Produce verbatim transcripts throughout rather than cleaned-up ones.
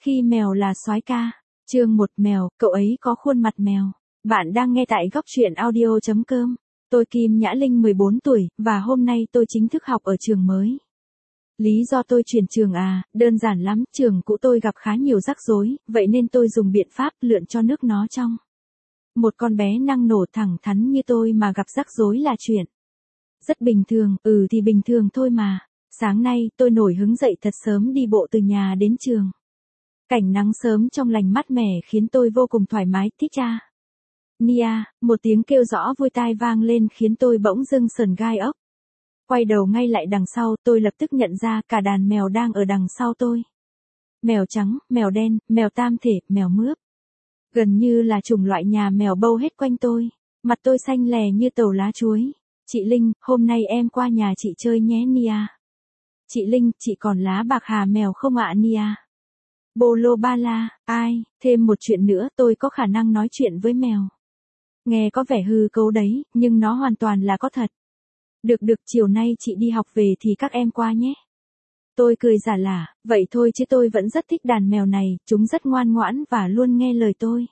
Khi mèo là soái ca. Chương một mèo, cậu ấy có khuôn mặt mèo. Bạn đang nghe tại góc truyện audio chấm com. Tôi Kim Nhã Linh mười bốn tuổi, và hôm nay tôi chính thức học ở trường mới. Lý do tôi chuyển trường à, đơn giản lắm, trường cũ tôi gặp khá nhiều rắc rối, vậy nên tôi dùng biện pháp lượn cho nước nó trong. Một con bé năng nổ thẳng thắn như tôi mà gặp rắc rối là chuyện rất bình thường, ừ thì bình thường thôi mà. Sáng nay, tôi nổi hứng dậy thật sớm đi bộ từ nhà đến trường. Cảnh nắng sớm trong lành mát mẻ khiến tôi vô cùng thoải mái, thích cha. Nia, một tiếng kêu rõ vui tai vang lên khiến tôi bỗng dưng sởn gai ốc. Quay đầu ngay lại đằng sau, tôi lập tức nhận ra cả đàn mèo đang ở đằng sau tôi. Mèo trắng, mèo đen, mèo tam thể, mèo mướp. Gần như là chủng loại nhà mèo bâu hết quanh tôi. Mặt tôi xanh lè như tàu lá chuối. Chị Linh, hôm nay em qua nhà chị chơi nhé Nia. Chị Linh, chị còn lá bạc hà mèo không ạ Nia? Bô lô ba la, ai, thêm một chuyện nữa, tôi có khả năng nói chuyện với mèo. Nghe có vẻ hư cấu đấy, nhưng nó hoàn toàn là có thật. Được được, chiều nay chị đi học về thì các em qua nhé. Tôi cười giả lả, vậy thôi chứ tôi vẫn rất thích đàn mèo này, chúng rất ngoan ngoãn và luôn nghe lời tôi.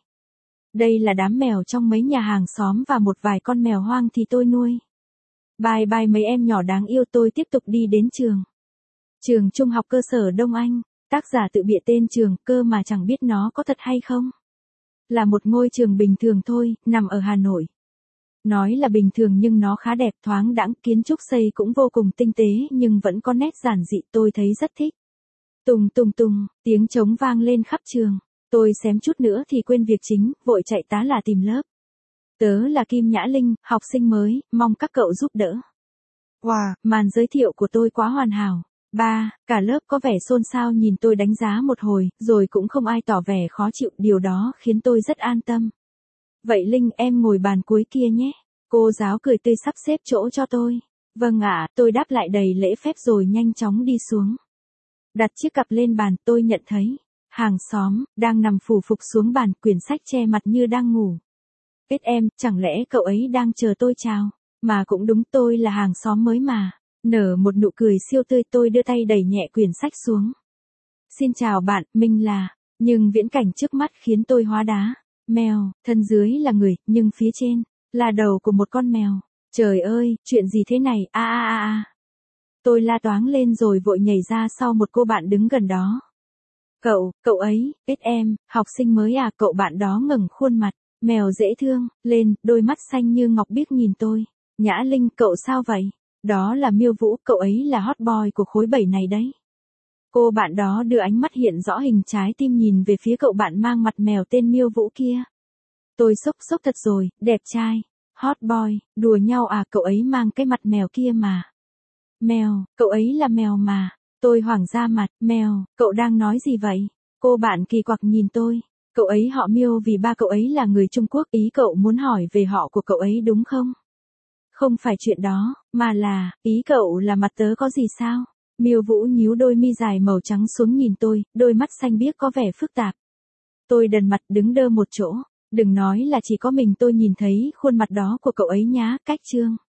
Đây là đám mèo trong mấy nhà hàng xóm và một vài con mèo hoang thì tôi nuôi. Bye bye mấy em nhỏ đáng yêu, tôi tiếp tục đi đến trường. Trường trung học cơ sở Đông Anh, tác giả tự bịa tên trường, cơ mà chẳng biết nó có thật hay không. Là một ngôi trường bình thường thôi, nằm ở Hà Nội. Nói là bình thường nhưng nó khá đẹp, thoáng đãng, kiến trúc xây cũng vô cùng tinh tế nhưng vẫn có nét giản dị, tôi thấy rất thích. Tùng tùng tùng, tiếng trống vang lên khắp trường. Tôi xém chút nữa thì quên việc chính, vội chạy tá là tìm lớp. Tớ là Kim Nhã Linh, học sinh mới, mong các cậu giúp đỡ. Wow, màn giới thiệu của tôi quá hoàn hảo. Ba, cả lớp có vẻ xôn xao nhìn tôi đánh giá một hồi, rồi cũng không ai tỏ vẻ khó chịu, điều đó khiến tôi rất an tâm. Vậy Linh, em ngồi bàn cuối kia nhé. Cô giáo cười tươi sắp xếp chỗ cho tôi. Vâng ạ, tôi đáp lại đầy lễ phép rồi nhanh chóng đi xuống. Đặt chiếc cặp lên bàn, tôi nhận thấy hàng xóm đang nằm phù phục xuống bàn, quyển sách che mặt như đang ngủ. Biết em, chẳng lẽ cậu ấy đang chờ tôi chào? Mà cũng đúng, tôi là hàng xóm mới mà. Nở một nụ cười siêu tươi, tôi đưa tay đẩy nhẹ quyển sách xuống. Xin chào bạn, mình là... Nhưng viễn cảnh trước mắt khiến tôi hóa đá. Mèo, thân dưới là người, nhưng phía trên là đầu của một con mèo. Trời ơi, chuyện gì thế này, a a a a. Tôi la toáng lên rồi vội nhảy ra sau một cô bạn đứng gần đó. Cậu, cậu ấy, biết em, học sinh mới à? Cậu bạn đó ngẩng khuôn mặt mèo dễ thương lên, đôi mắt xanh như ngọc biếc nhìn tôi. Nhã Linh, cậu sao vậy? Đó là Miêu Vũ, cậu ấy là hot boy của khối bảy này đấy. Cô bạn đó đưa ánh mắt hiện rõ hình trái tim nhìn về phía cậu bạn mang mặt mèo tên Miêu Vũ kia. Tôi sốc sốc thật rồi, đẹp trai. Hot boy, đùa nhau à? Cậu ấy mang cái mặt mèo kia mà. Mèo, cậu ấy là mèo mà. Tôi hoảng ra mặt, mèo, cậu đang nói gì vậy? Cô bạn kỳ quặc nhìn tôi. Cậu ấy họ Miêu vì ba cậu ấy là người Trung Quốc, ý cậu muốn hỏi về họ của cậu ấy đúng không? Không phải chuyện đó, mà là, ý cậu là mặt tớ có gì sao? Miêu Vũ nhíu đôi mi dài màu trắng xuống nhìn tôi, đôi mắt xanh biếc có vẻ phức tạp. Tôi đần mặt đứng đơ một chỗ, đừng nói là chỉ có mình tôi nhìn thấy khuôn mặt đó của cậu ấy nhá, cách chương.